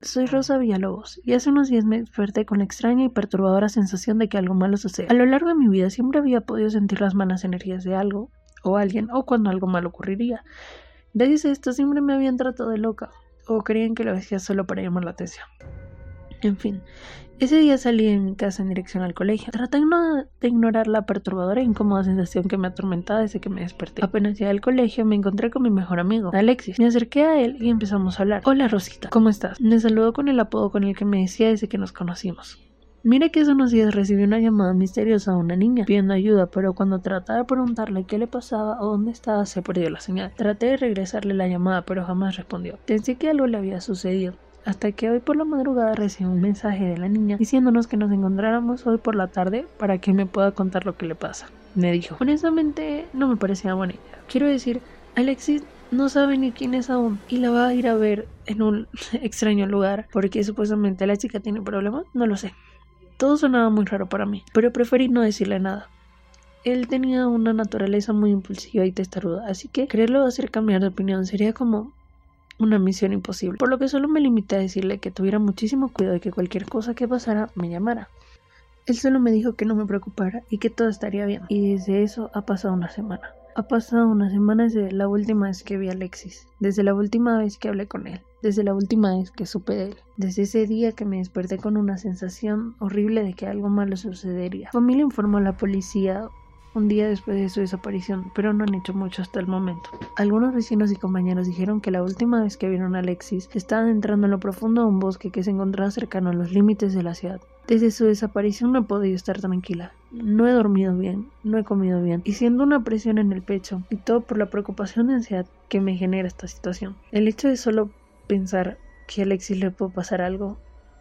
Soy Rosa Villalobos y hace unos días me desperté con la extraña y perturbadora sensación de que algo malo sucede. A lo largo de mi vida siempre había podido sentir las malas energías de algo o alguien o cuando algo malo ocurriría. Gracias a esto siempre me habían tratado de loca o creían que lo hacía solo para llamar la atención. En fin, ese día salí de mi casa en dirección al colegio, tratando de ignorar la perturbadora e incómoda sensación que me atormentaba desde que me desperté. Apenas llegué al colegio me encontré con mi mejor amigo, Alexis. Me acerqué a él y empezamos a hablar. Hola Rosita, ¿cómo estás? Me saludó con el apodo con el que me decía desde que nos conocimos. Mira que hace unos días recibí una llamada misteriosa de una niña pidiendo ayuda, pero cuando trataba de preguntarle qué le pasaba o dónde estaba se perdió la señal. Traté de regresarle la llamada, pero jamás respondió. Pensé que algo le había sucedido. Hasta que hoy por la madrugada recibí un mensaje de la niña diciéndonos que nos encontráramos hoy por la tarde para que me pueda contar lo que le pasa. Me dijo, honestamente no me parecía buena idea. Quiero decir, Alexis no sabe ni quién es aún y la va a ir a ver en un extraño lugar porque supuestamente la chica tiene problemas, no lo sé. Todo sonaba muy raro para mí, pero preferí no decirle nada. Él tenía una naturaleza muy impulsiva y testaruda, así que quererlo va a hacer cambiar de opinión sería como una misión imposible, por lo que solo me limité a decirle que tuviera muchísimo cuidado y que cualquier cosa que pasara me llamara. Él solo me dijo que no me preocupara y que todo estaría bien, y desde eso ha pasado una semana. Ha pasado una semana desde la última vez que vi a Alexis, desde la última vez que hablé con él, desde la última vez que supe de él, desde ese día que me desperté con una sensación horrible de que algo malo sucedería. Mi familia informó a la policía un día después de su desaparición, pero no han hecho mucho hasta el momento. Algunos vecinos y compañeros dijeron que la última vez que vieron a Alexis estaba entrando en lo profundo de un bosque que se encontraba cercano a los límites de la ciudad. Desde su desaparición no he podido estar tranquila. No he dormido bien, no he comido bien, y siento una presión en el pecho, y todo por la preocupación y ansiedad que me genera esta situación. El hecho de solo pensar que a Alexis le puede pasar algo,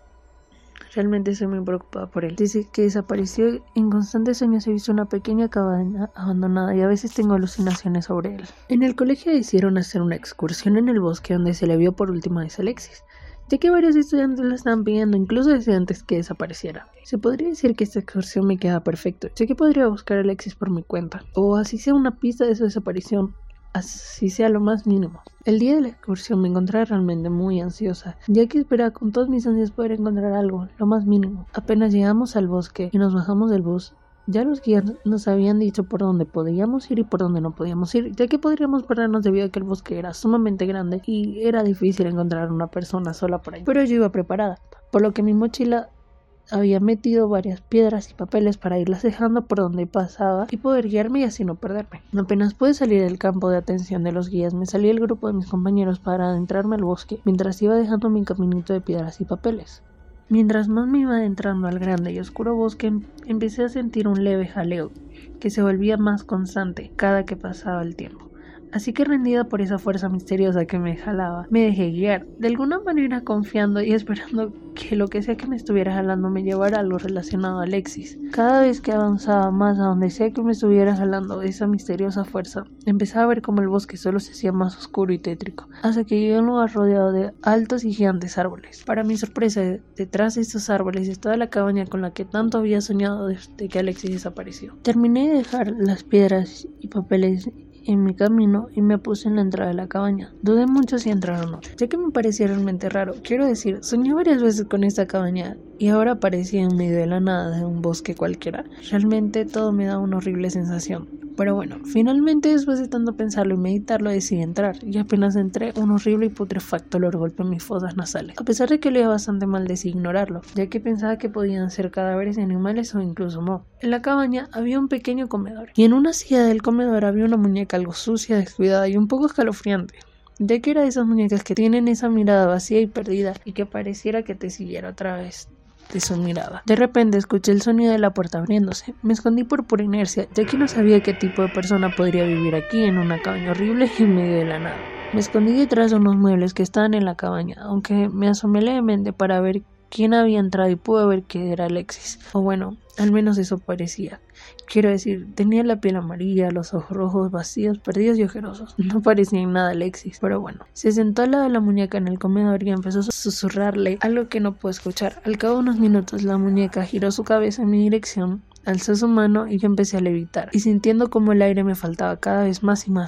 realmente estoy muy preocupada por él. Desde que desapareció, en constantes sueños he visto una pequeña cabaña abandonada y a veces tengo alucinaciones sobre él. En el colegio decidieron hacer una excursión en el bosque donde se le vio por última vez a Alexis, ya que varios estudiantes lo estaban pidiendo, incluso desde antes que desapareciera. Se podría decir que esta excursión me queda perfecto, ya que podría buscar a Alexis por mi cuenta, o así sea una pista de su desaparición, así sea lo más mínimo. El día de la excursión me encontraba realmente muy ansiosa, ya que esperaba con todas mis ansias poder encontrar algo, lo más mínimo. Apenas llegamos al bosque y nos bajamos del bus, ya los guías nos habían dicho por dónde podíamos ir y por dónde no podíamos ir, ya que podríamos perdernos debido a que el bosque era sumamente grande y era difícil encontrar una persona sola por ahí. Pero yo iba preparada, por lo que mi mochila había metido varias piedras y papeles para irlas dejando por donde pasaba y poder guiarme y así no perderme. Apenas pude salir del campo de atención de los guías, me salí del grupo de mis compañeros para adentrarme al bosque, mientras iba dejando mi caminito de piedras y papeles. Mientras más me iba adentrando al grande y oscuro bosque, empecé a sentir un leve jaleo, que se volvía más constante cada que pasaba el tiempo. Así que rendida por esa fuerza misteriosa que me jalaba, me dejé guiar, de alguna manera confiando y esperando que lo que sea que me estuviera jalando me llevara a lo relacionado a Alexis. Cada vez que avanzaba más a donde sea que me estuviera jalando esa misteriosa fuerza, empezaba a ver como el bosque solo se hacía más oscuro y tétrico, hasta que llegué a un lugar rodeado de altos y gigantes árboles. Para mi sorpresa, detrás de estos árboles estaba la cabaña con la que tanto había soñado desde que Alexis desapareció. Terminé de dejar las piedras y papeles en mi camino y me puse en la entrada de la cabaña. Dudé mucho si entrar o no, ya que me parecía realmente raro. Quiero decir, soñé varias veces con esta cabaña y ahora aparecía en medio de la nada de un bosque cualquiera. Realmente todo me da una horrible sensación. Pero bueno, finalmente después de tanto pensarlo y meditarlo decidí entrar, y apenas entré, un horrible y putrefacto olor golpeó mis fosas nasales. A pesar de que olía bastante mal, decidí ignorarlo, ya que pensaba que podían ser cadáveres de animales o incluso moho. En la cabaña había un pequeño comedor, y en una silla del comedor había una muñeca algo sucia, descuidada y un poco escalofriante, ya que era de esas muñecas que tienen esa mirada vacía y perdida y que pareciera que te siguiera a través de su mirada. De repente escuché el sonido de la puerta abriéndose. Me escondí por pura inercia, ya que no sabía qué tipo de persona podría vivir aquí en una cabaña horrible en medio de la nada. Me escondí detrás de unos muebles que estaban en la cabaña, aunque me asomé levemente para ver quién había entrado y pude ver que era Alexis. O bueno, al menos eso parecía. Quiero decir, tenía la piel amarilla, los ojos rojos, vacíos, perdidos y ojerosos. No parecía en nada Alexis, pero bueno. Se sentó al lado de la muñeca en el comedor y empezó a susurrarle algo que no pude escuchar. Al cabo de unos minutos, la muñeca giró su cabeza en mi dirección, alzó su mano y yo empecé a levitar. Y sintiendo como el aire me faltaba cada vez más y más,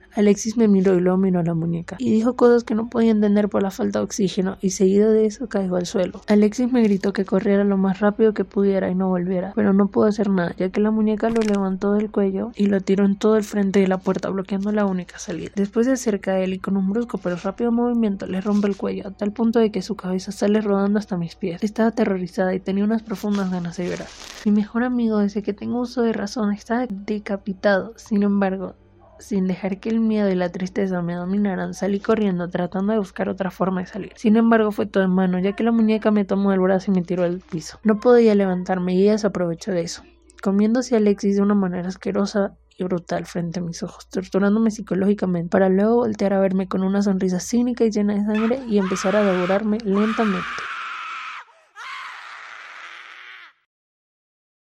Alexis me miró y luego miró a la muñeca y dijo cosas que no podía entender por la falta de oxígeno, y seguido de eso cayó al suelo. Alexis me gritó que corriera lo más rápido que pudiera y no volviera, pero no pudo hacer nada, ya que la muñeca lo levantó del cuello y lo tiró en todo el frente de la puerta, bloqueando la única salida. Después se acerca a él y con un brusco pero rápido movimiento le rompe el cuello, a tal punto de que su cabeza sale rodando hasta mis pies. Estaba aterrorizada y tenía unas profundas ganas de llorar. Mi mejor amigo, desde que tengo uso de razón, está decapitado. Sin embargo, sin dejar que el miedo y la tristeza me dominaran, salí corriendo tratando de buscar otra forma de salir. Sin embargo, fue todo en vano, ya que la muñeca me tomó del brazo y me tiró al piso. No podía levantarme y ella se aprovechó de eso, comiéndose a Alexis de una manera asquerosa y brutal frente a mis ojos, torturándome psicológicamente, para luego voltear a verme con una sonrisa cínica y llena de sangre y empezar a devorarme lentamente.